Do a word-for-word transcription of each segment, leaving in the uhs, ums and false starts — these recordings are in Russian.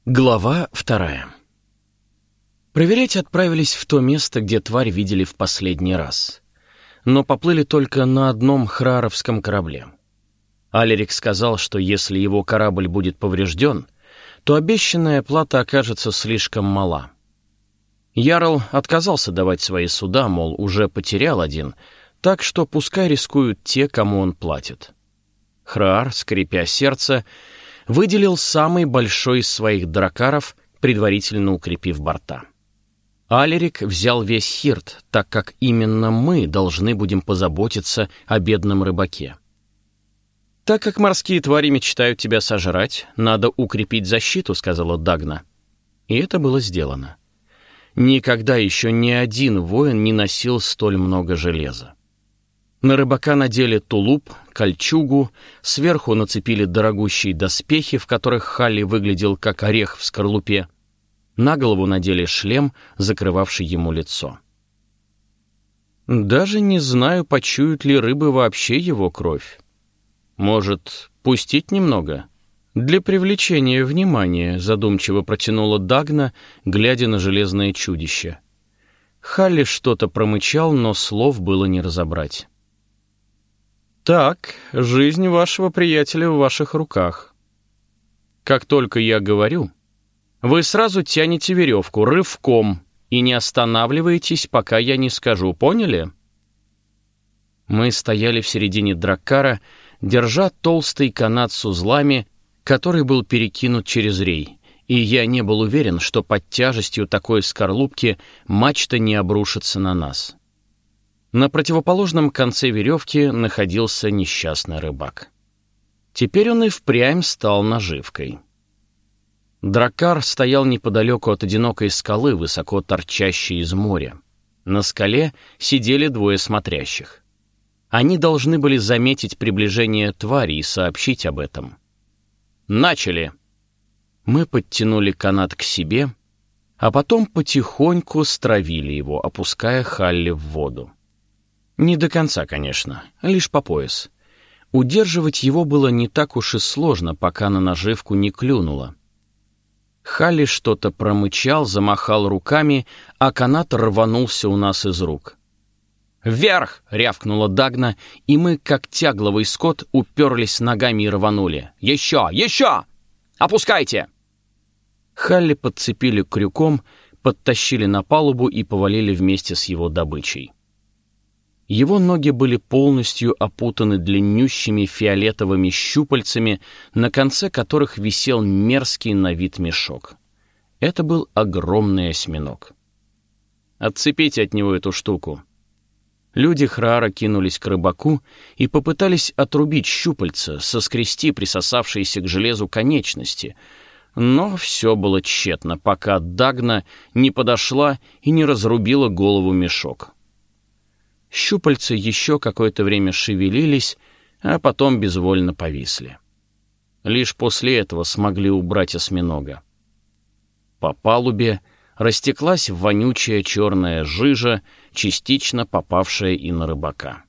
Глава вторая. Проверять отправились в то место, где тварь видели в последний раз. Но поплыли только на одном храаровском корабле. Алерик сказал, что если его корабль будет поврежден, то обещанная плата окажется слишком мала. Ярл отказался давать свои суда, мол, уже потерял один, так что пускай рискуют те, кому он платит. Храар, скрипя сердце, выделил самый большой из своих дракаров, предварительно укрепив борта. Алерик взял весь хирт, так как именно мы должны будем позаботиться о бедном рыбаке. «Так как морские твари мечтают тебя сожрать, надо укрепить защиту», — сказала Дагна. И это было сделано. Никогда еще ни один воин не носил столь много железа. На рыбака надели тулуп, кольчугу, сверху нацепили дорогущие доспехи, в которых Халли выглядел как орех в скорлупе. На голову надели шлем, закрывавший ему лицо. Даже не знаю, почуют ли рыбы вообще его кровь. Может, пустить немного? Для привлечения внимания, задумчиво протянула Дагна, глядя на железное чудище. Халли что-то промычал, но слов было не разобрать. «Так, жизнь вашего приятеля в ваших руках. Как только я говорю, вы сразу тянете веревку рывком и не останавливаетесь, пока я не скажу, поняли?» Мы стояли в середине драккара, держа толстый канат с узлами, который был перекинут через рей, и я не был уверен, что под тяжестью такой скорлупки мачта не обрушится на нас. На противоположном конце веревки находился несчастный рыбак. Теперь он и впрямь стал наживкой. Драккар стоял неподалеку от одинокой скалы, высоко торчащей из моря. На скале сидели двое смотрящих. Они должны были заметить приближение твари и сообщить об этом. «Начали!» Мы подтянули канат к себе, а потом потихоньку стравили его, опуская Халли в воду. Не до конца, конечно, лишь по пояс. Удерживать его было не так уж и сложно, пока на наживку не клюнуло. Халли что-то промычал, замахал руками, а канат рванулся у нас из рук. «Вверх!» — рявкнула Дагна, и мы, как тягловый скот, уперлись ногами и рванули. «Еще! Еще! Опускайте!» Халли подцепили крюком, подтащили на палубу и повалили вместе с его добычей. Его ноги были полностью опутаны длиннющими фиолетовыми щупальцами, на конце которых висел мерзкий на вид мешок. Это был огромный осьминог. «Отцепите от него эту штуку». Люди Храара кинулись к рыбаку и попытались отрубить щупальца, соскрести присосавшиеся к железу конечности, но все было тщетно, пока Дагна не подошла и не разрубила голову мешок. Щупальца еще какое-то время шевелились, а потом безвольно повисли. Лишь после этого смогли убрать осьминога. По палубе растеклась вонючая черная жижа, частично попавшая и на рыбака.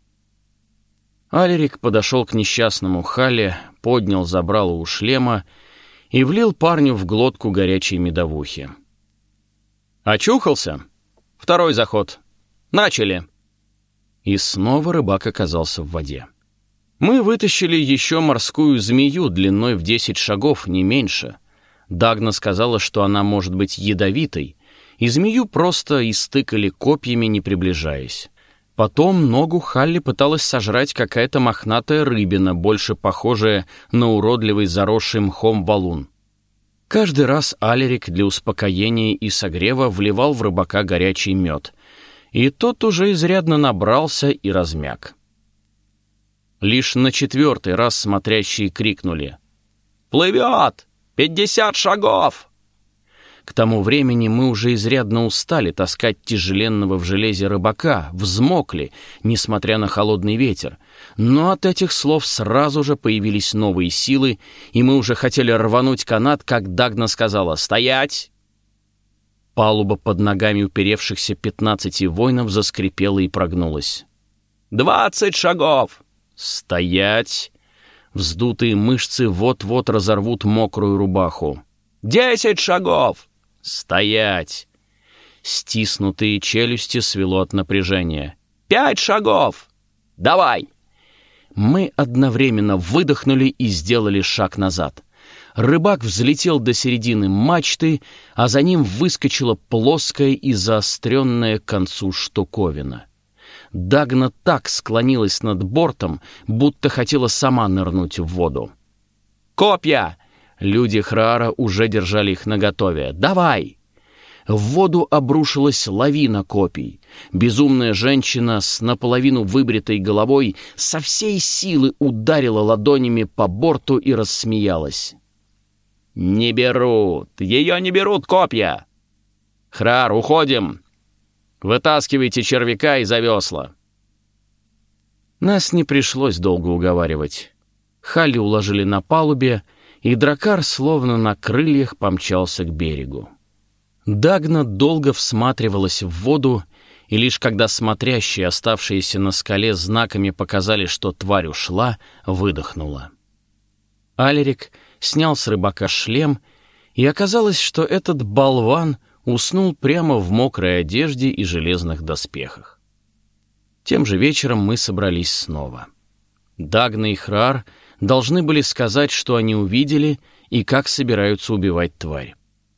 Алерик подошел к несчастному Халле, поднял забрало у шлема и влил парню в глотку горячей медовухи. «Очухался? Второй заход. Начали!» И снова рыбак оказался в воде. Мы вытащили еще морскую змею длиной в десять шагов, не меньше. Дагна сказала, что она может быть ядовитой, и змею просто истыкали копьями, не приближаясь. Потом ногу Халли пыталась сожрать какая-то мохнатая рыбина, больше похожая на уродливый заросший мхом валун. Каждый раз Алерик для успокоения и согрева вливал в рыбака горячий мед, и тот уже изрядно набрался и размяк. Лишь на четвертый раз смотрящие крикнули: «Плывет! Пятьдесят шагов!» К тому времени мы уже изрядно устали таскать тяжеленного в железе рыбака, взмокли, несмотря на холодный ветер, но от этих слов сразу же появились новые силы, и мы уже хотели рвануть канат, как Дагна сказала: «Стоять!» Палуба под ногами уперевшихся пятнадцати воинов заскрипела и прогнулась. «Двадцать шагов!» «Стоять!» Вздутые мышцы вот-вот разорвут мокрую рубаху. Десять шагов! Стоять! Стиснутые челюсти свело от напряжения. Пять шагов! Давай! Мы одновременно выдохнули и сделали шаг назад. Рыбак взлетел до середины мачты, а за ним выскочила плоская и заостренная к концу штуковина. Дагна так склонилась над бортом, будто хотела сама нырнуть в воду. «Копья!» Люди Храара уже держали их наготове. «Давай!» В воду обрушилась лавина копий. Безумная женщина с наполовину выбритой головой со всей силы ударила ладонями по борту и рассмеялась. «Не берут! Ее не берут копья! Храар, уходим! Вытаскивайте червяка из-за весла!» Нас не пришлось долго уговаривать. Халли уложили на палубе, и дракар, словно на крыльях, помчался к берегу. Дагна долго всматривалась в воду, и лишь когда смотрящие, оставшиеся на скале, знаками показали, что тварь ушла, выдохнула. Алерик снял с рыбака шлем, и оказалось, что этот болван уснул прямо в мокрой одежде и железных доспехах. Тем же вечером мы собрались снова. Дагна и Храар должны были сказать, что они увидели и как собираются убивать тварь.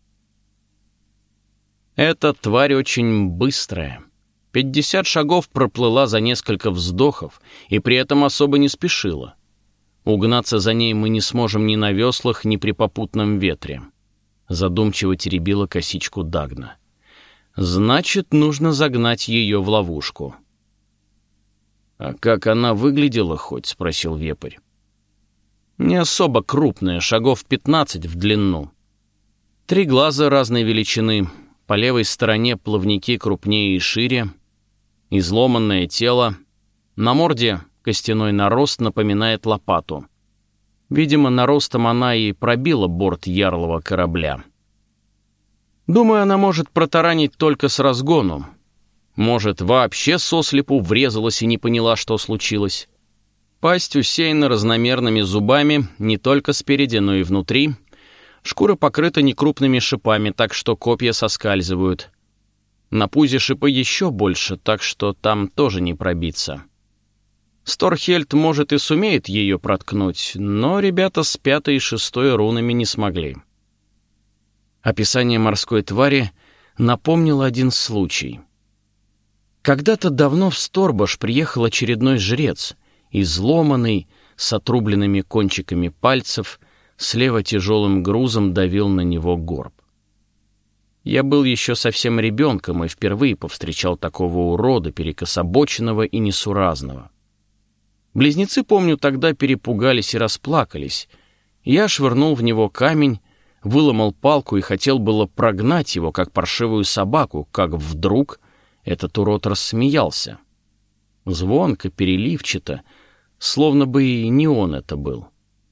Эта тварь очень быстрая. Пятьдесят шагов проплыла за несколько вздохов и при этом особо не спешила. Угнаться за ней мы не сможем ни на веслах, ни при попутном ветре. Задумчиво теребила косичку Дагна. Значит, нужно загнать ее в ловушку. «А как она выглядела хоть?» — спросил вепрь. «Не особо крупная, шагов пятнадцать в длину. Три глаза разной величины, по левой стороне плавники крупнее и шире, изломанное тело, на морде костяной нарост напоминает лопату. Видимо, наростом она и пробила борт ярлого корабля. Думаю, она может протаранить только с разгону. Может, вообще сослепу врезалась и не поняла, что случилось. Пасть усеяна разномерными зубами не только спереди, но и внутри. Шкура покрыта некрупными шипами, так что копья соскальзывают. На пузе шипы еще больше, так что там тоже не пробиться. Сторхельд, может, и сумеет ее проткнуть, но ребята с пятой и шестой рунами не смогли. Описание морской твари напомнило один случай. Когда-то давно в Сторбаш приехал очередной жрец, изломанный, с отрубленными кончиками пальцев, слева тяжелым грузом давил на него горб. Я был еще совсем ребенком и впервые повстречал такого урода, перекособоченного и несуразного. Близнецы, помню, тогда перепугались и расплакались. Я швырнул в него камень, выломал палку и хотел было прогнать его, как паршивую собаку, как вдруг этот урод рассмеялся. Звонко, переливчато, словно бы и не он это был.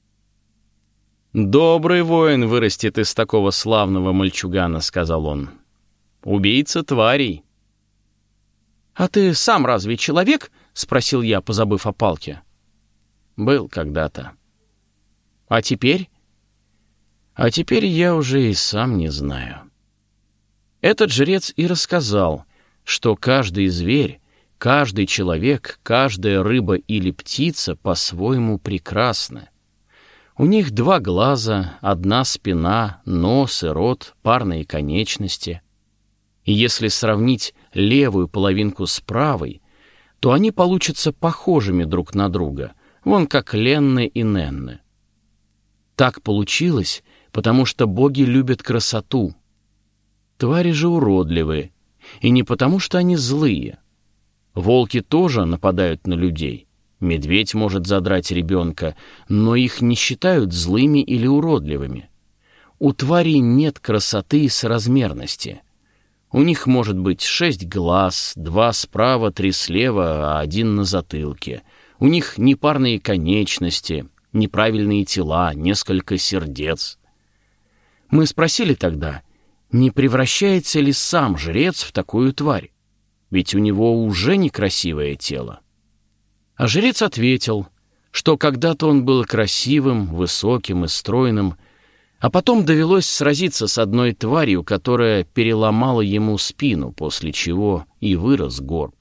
«Добрый воин вырастет из такого славного мальчугана», — сказал он. «Убийца тварей». «А ты сам разве человек?» — спросил я, позабыв о палке. «Был когда-то». «А теперь?» «А теперь я уже и сам не знаю». Этот жрец и рассказал, что каждый зверь, каждый человек, каждая рыба или птица по-своему прекрасны. У них два глаза, одна спина, нос и рот, парные конечности. И если сравнить левую половинку с правой, то они получатся похожими друг на друга, вон как Ленны и Ненны. Так получилось, потому что боги любят красоту. Твари же уродливые, и не потому что они злые. Волки тоже нападают на людей. Медведь может задрать ребенка, но их не считают злыми или уродливыми. У тварей нет красоты и соразмерности. У них может быть шесть глаз, два справа, три слева, а один на затылке. У них непарные конечности, неправильные тела, несколько сердец. Мы спросили тогда, не превращается ли сам жрец в такую тварь? Ведь у него уже некрасивое тело. А жрец ответил, что когда-то он был красивым, высоким и стройным, А потом довелось сразиться с одной тварью, которая переломала ему спину, после чего и вырос горб.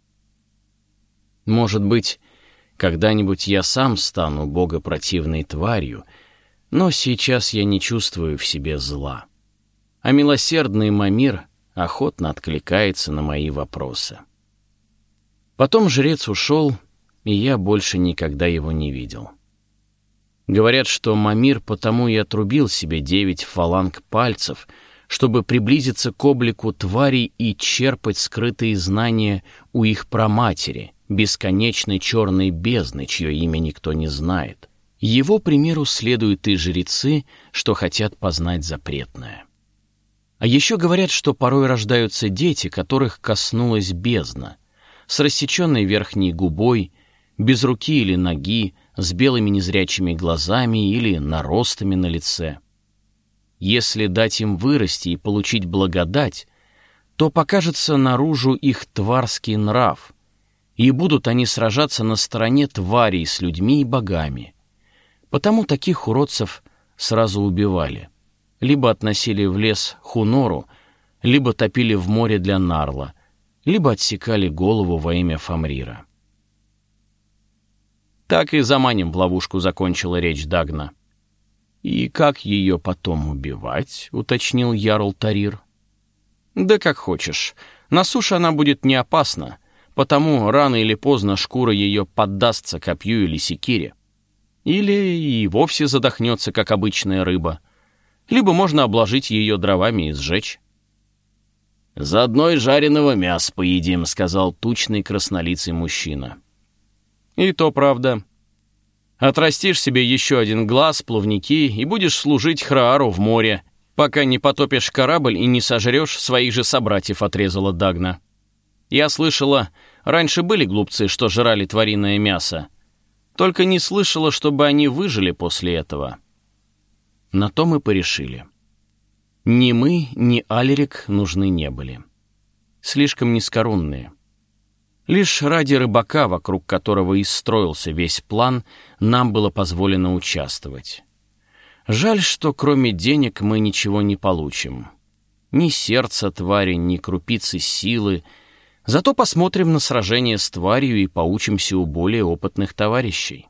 Может быть, когда-нибудь я сам стану богопротивной тварью, но сейчас я не чувствую в себе зла. А милосердный Мамир охотно откликается на мои вопросы. Потом жрец ушел, и я больше никогда его не видел. Говорят, что Мамир потому и отрубил себе девять фаланг пальцев, чтобы приблизиться к облику тварей и черпать скрытые знания у их праматери, бесконечной черной бездны, чье имя никто не знает. Его примеру следуют и жрецы, что хотят познать запретное. А еще говорят, что порой рождаются дети, которых коснулась бездна, с рассеченной верхней губой, без руки или ноги, с белыми незрячими глазами или наростами на лице. Если дать им вырасти и получить благодать, то покажется наружу их тварский нрав, и будут они сражаться на стороне тварей с людьми и богами. Потому таких уродцев сразу убивали. Либо относили в лес Хунору, либо топили в море для Нарла, либо отсекали голову во имя Фамрира. «Так и заманим в ловушку», — закончила речь Дагна. «И как ее потом убивать?» — уточнил Ярл Тарир. «Да как хочешь. На суше она будет не опасна, потому рано или поздно шкура ее поддастся копью или секире. Или и вовсе задохнется, как обычная рыба. Либо можно обложить ее дровами и сжечь». «Заодно и жареного мяса поедим», — сказал тучный краснолицый мужчина. «И то правда. Отрастишь себе еще один глаз, плавники, и будешь служить Храару в море, пока не потопишь корабль и не сожрешь своих же собратьев», — отрезала Дагна. «Я слышала, раньше были глупцы, что жрали твариное мясо. Только не слышала, чтобы они выжили после этого». На то мы порешили. Ни мы, ни Алерик нужны не были. Слишком низкорунные. Лишь ради рыбака, вокруг которого и строился весь план, нам было позволено участвовать. Жаль, что кроме денег мы ничего не получим. Ни сердца твари, ни крупицы силы. Зато посмотрим на сражение с тварью и поучимся у более опытных товарищей.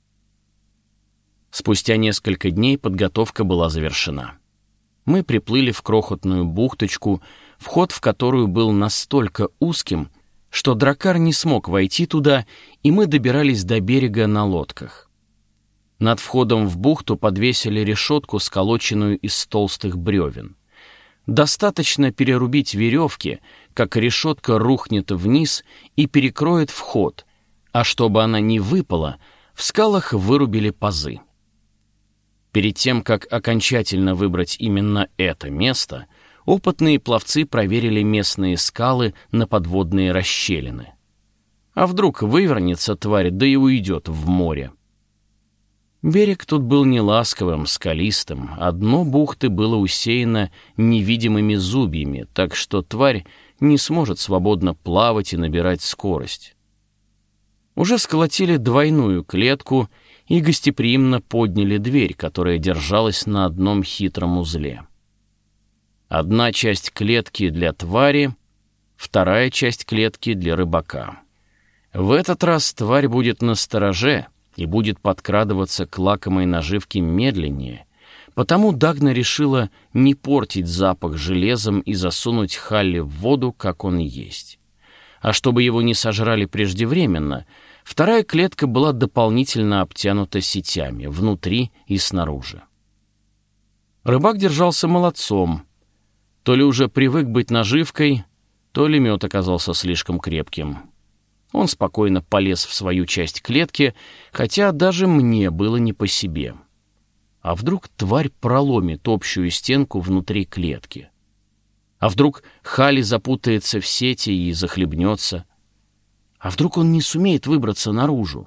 Спустя несколько дней подготовка была завершена. Мы приплыли в крохотную бухточку, вход в которую был настолько узким, что дракар не смог войти туда, и мы добирались до берега на лодках. Над входом в бухту подвесили решетку, сколоченную из толстых бревен. Достаточно перерубить веревки, как решетка рухнет вниз и перекроет вход, а чтобы она не выпала, в скалах вырубили пазы. Перед тем, как окончательно выбрать именно это место, опытные пловцы проверили местные скалы на подводные расщелины. А вдруг вывернется тварь, да и уйдет в море? Берег тут был не ласковым, скалистым, а дно бухты было усеяно невидимыми зубьями, так что тварь не сможет свободно плавать и набирать скорость. Уже сколотили двойную клетку и гостеприимно подняли дверь, которая держалась на одном хитром узле. Одна часть клетки для твари, вторая часть клетки для рыбака. В этот раз тварь будет настороже и будет подкрадываться к лакомой наживке медленнее, потому Дагна решила не портить запах железом и засунуть Халли в воду, как он есть. А чтобы его не сожрали преждевременно, вторая клетка была дополнительно обтянута сетями внутри и снаружи. Рыбак держался молодцом. То ли уже привык быть наживкой, то ли мед оказался слишком крепким. Он спокойно полез в свою часть клетки, хотя даже мне было не по себе. А вдруг тварь проломит общую стенку внутри клетки? А вдруг Халли запутается в сети и захлебнется? А вдруг он не сумеет выбраться наружу?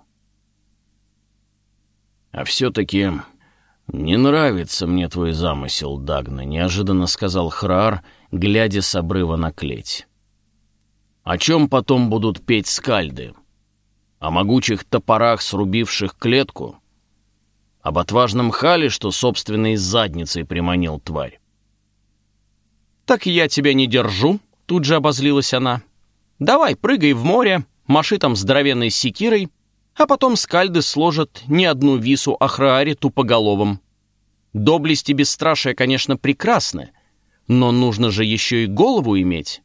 «А все-таки не нравится мне твой замысел, Дагна», — неожиданно сказал Храар, глядя с обрыва на клеть. «О чем потом будут петь скальды? О могучих топорах, срубивших клетку? об отважном Хале, что собственной задницей приманил тварь. «Так я тебя не держу», — тут же обозлилась она. «Давай, прыгай в море, маши там здоровенной секирой, а потом скальды сложат не одну вису Ахрааре тупоголовым. Доблесть и бесстрашие, конечно, прекрасны, но нужно же еще и голову иметь».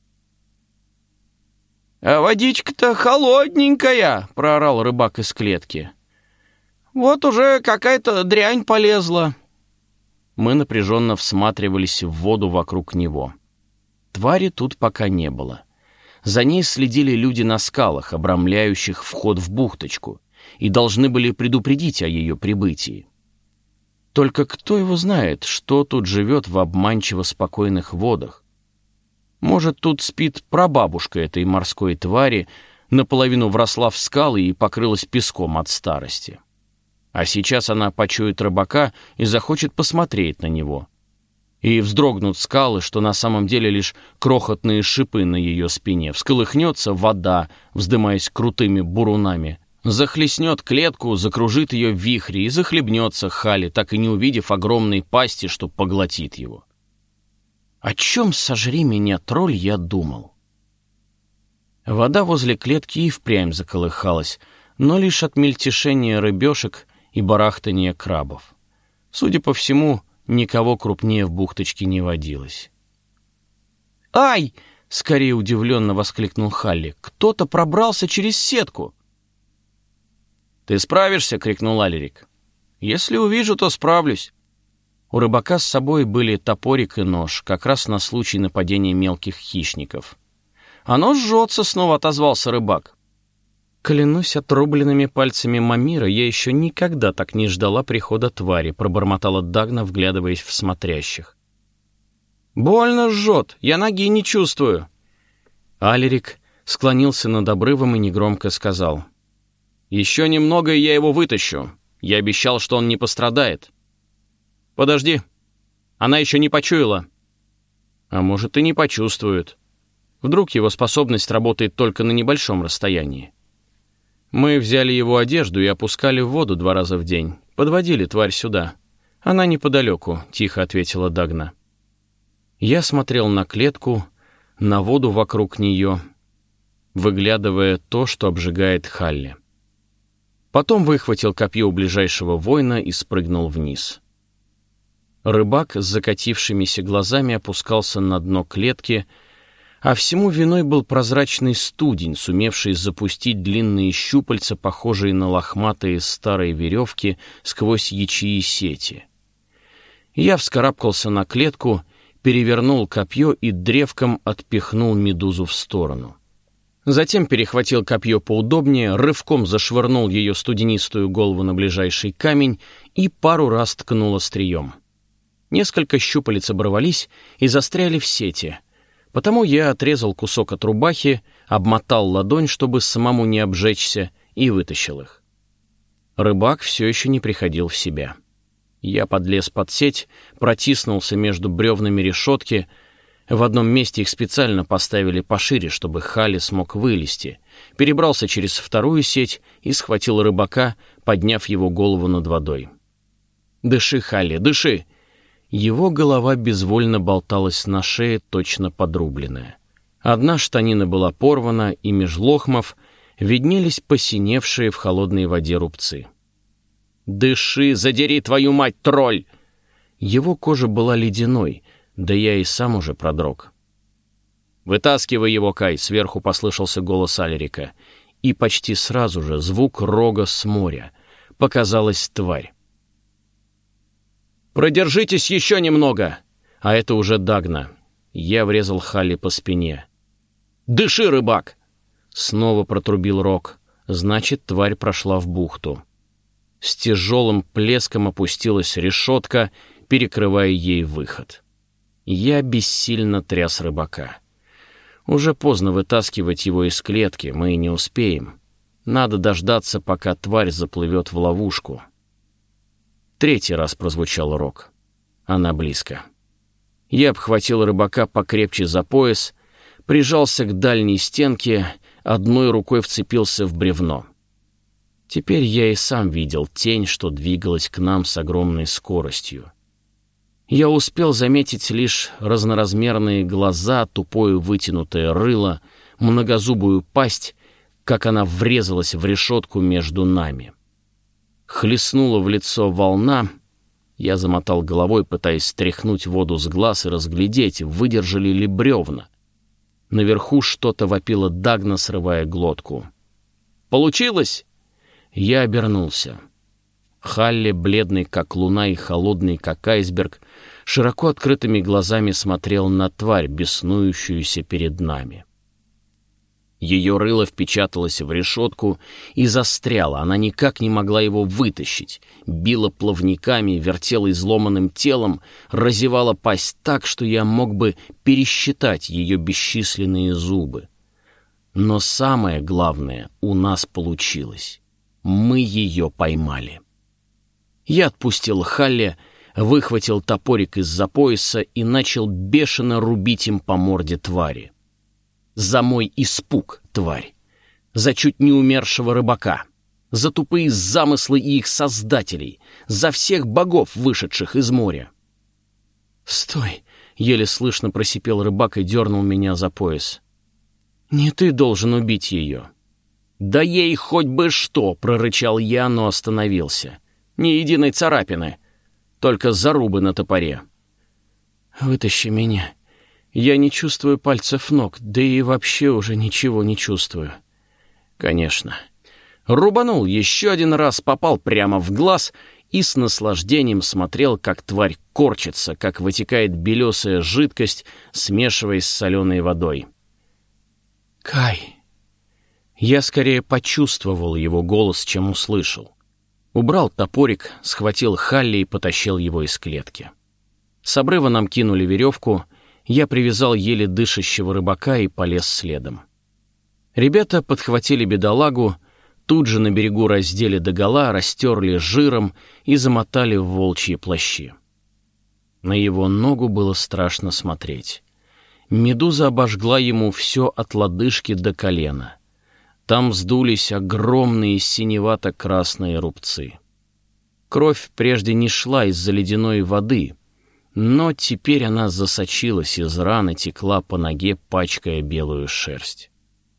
«А водичка-то холодненькая», — проорал рыбак из клетки. «Вот уже какая-то дрянь полезла». Мы напряженно всматривались в воду вокруг него. Твари тут пока не было. За ней следили люди на скалах, обрамляющих вход в бухточку, и должны были предупредить о ее прибытии. Только кто его знает, что тут живет в обманчиво спокойных водах? Может, тут спит прабабушка этой морской твари, наполовину вросла в скалы и покрылась песком от старости. А сейчас она почует рыбака и захочет посмотреть на него. И вздрогнут скалы, что на самом деле лишь крохотные шипы на ее спине. Всколыхнется вода, вздымаясь крутыми бурунами. Захлестнет клетку, закружит ее в вихре и захлебнется Хале, так и не увидев огромной пасти, что поглотит его. О чем, сожри меня, тролль, я думал? Вода возле клетки и впрямь заколыхалась, но лишь от мельтешения рыбешек и барахтания крабов. Судя по всему, никого крупнее в бухточке не водилось. «Ай!» — скорее удивленно воскликнул Халли. «Кто-то пробрался через сетку!» «Ты справишься?» — крикнул Алерик. «Если увижу, то справлюсь». У рыбака с собой были топорик и нож, как раз на случай нападения мелких хищников. «Оно жжется!» — снова отозвался рыбак. «Клянусь отрубленными пальцами Мамира, я еще никогда так не ждала прихода твари», — пробормотала Дагна, вглядываясь в смотрящих. «Больно жжет, я ноги не чувствую». Алерик склонился над обрывом и негромко сказал: «Еще немного, и я его вытащу. Я обещал, что он не пострадает». «Подожди, она еще не почуяла». «А может, и не почувствует. Вдруг его способность работает только на небольшом расстоянии». Мы взяли его одежду и опускали в воду два раза в день. Подводили тварь сюда. Она неподалеку, — тихо ответила Дагна. Я смотрел на клетку, на воду вокруг нее, выглядывая то, что обжигает Халли. Потом выхватил копье у ближайшего воина и спрыгнул вниз. Рыбак с закатившимися глазами опускался на дно клетки, а всему виной был прозрачный студень, сумевший запустить длинные щупальца, похожие на лохматые старые веревки, сквозь ячеи сети. Я вскарабкался на клетку, перевернул копье и древком отпихнул медузу в сторону. Затем перехватил копье поудобнее, рывком зашвырнул ее студенистую голову на ближайший камень и пару раз ткнул острием. Несколько щупалец оборвались и застряли в сети, потому я отрезал кусок от рубахи, обмотал ладонь, чтобы самому не обжечься, и вытащил их. Рыбак все еще не приходил в себя. Я подлез под сеть, протиснулся между бревнами решетки. В одном месте их специально поставили пошире, чтобы Халли смог вылезти. Перебрался через вторую сеть и схватил рыбака, подняв его голову над водой. «Дыши, Халли, дыши!» Его голова безвольно болталась на шее, точно подрубленная. Одна штанина была порвана, и меж лохмов виднелись посиневшие в холодной воде рубцы. «Дыши, задери твою мать, тролль!» Его кожа была ледяной, да я и сам уже продрог. «Вытаскивай его, Кай!» — сверху послышался голос Алерика. И почти сразу же звук рога с моря. Показалась тварь. «Продержитесь еще немного!» А это уже Дагна. Я врезал Халли по спине. «Дыши, рыбак!» Снова протрубил рог. Значит, тварь прошла в бухту. С тяжелым плеском опустилась решетка, перекрывая ей выход. Я бессильно тряс рыбака. Уже поздно вытаскивать его из клетки, мы не успеем. Надо дождаться, пока тварь заплывет в ловушку. Третий раз прозвучал рог. Она близко. Я обхватил рыбака покрепче за пояс, прижался к дальней стенке, одной рукой вцепился в бревно. Теперь я и сам видел тень, что двигалась к нам с огромной скоростью. Я успел заметить лишь разноразмерные глаза, тупое вытянутое рыло, многозубую пасть, как она врезалась в решетку между нами. Хлестнула в лицо волна. Я замотал головой, пытаясь стряхнуть воду с глаз и разглядеть, выдержали ли бревна. Наверху что-то вопило Дагна, срывая глотку. «Получилось?» Я обернулся. Халли, бледный как луна и холодный как айсберг, широко открытыми глазами смотрел на тварь, беснующуюся перед нами. Ее рыло впечаталось в решетку и застряло, она никак не могла его вытащить, била плавниками, вертела изломанным телом, разевала пасть так, что я мог бы пересчитать ее бесчисленные зубы. Но самое главное у нас получилось. Мы ее поймали. Я отпустил Халли, выхватил топорик из-за пояса и начал бешено рубить им по морде твари. За мой испуг, тварь. За чуть не умершего рыбака. За тупые замыслы и их создателей. За всех богов, вышедших из моря. «Стой!» — еле слышно просипел рыбак и дернул меня за пояс. «Не ты должен убить ее». «Да ей хоть бы что!» — прорычал я, но остановился. «Ни единой царапины, только зарубы на топоре». «Вытащи меня. Я не чувствую пальцев ног, да и вообще уже ничего не чувствую». «Конечно». Рубанул еще один раз, попал прямо в глаз и с наслаждением смотрел, как тварь корчится, как вытекает белесая жидкость, смешиваясь с соленой водой. «Кай». Я скорее почувствовал его голос, чем услышал. Убрал топорик, схватил Халли и потащил его из клетки. С обрыва нам кинули веревку, я привязал еле дышащего рыбака и полез следом. Ребята подхватили бедолагу, тут же на берегу раздели догола, растерли жиром и замотали в волчьи плащи. На его ногу было страшно смотреть. Медуза обожгла ему все от лодыжки до колена. Там вздулись огромные синевато-красные рубцы. Кровь прежде не шла из-за ледяной воды, но теперь она засочилась из раны, текла по ноге, пачкая белую шерсть.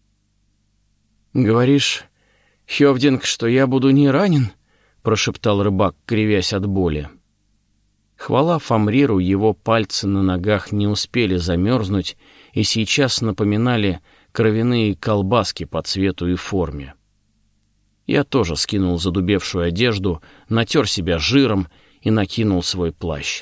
«Говоришь, Хёвдинг, что я буду не ранен?» — прошептал рыбак, кривясь от боли. Хвала Фамриру, его пальцы на ногах не успели замерзнуть и сейчас напоминали кровяные колбаски по цвету и форме. Я тоже скинул задубевшую одежду, натер себя жиром и накинул свой плащ.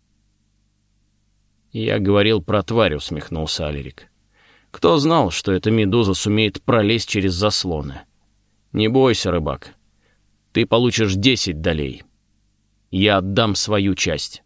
«Я говорил про тварь», — усмехнулся Алерик. «Кто знал, что эта медуза сумеет пролезть через заслоны? Не бойся, рыбак. Ты получишь десять долей. Я отдам свою часть».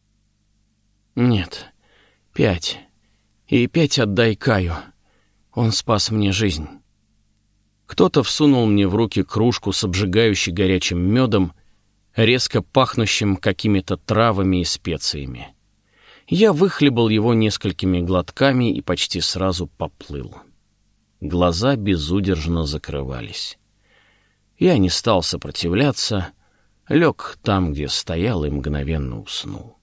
«Нет, пять. И пять отдай Каю. Он спас мне жизнь». Кто-то всунул мне в руки кружку с обжигающей горячим медом, резко пахнущим какими-то травами и специями. Я выхлебал его несколькими глотками и почти сразу поплыл. Глаза безудержно закрывались. Я не стал сопротивляться, лег там, где стоял, и мгновенно уснул.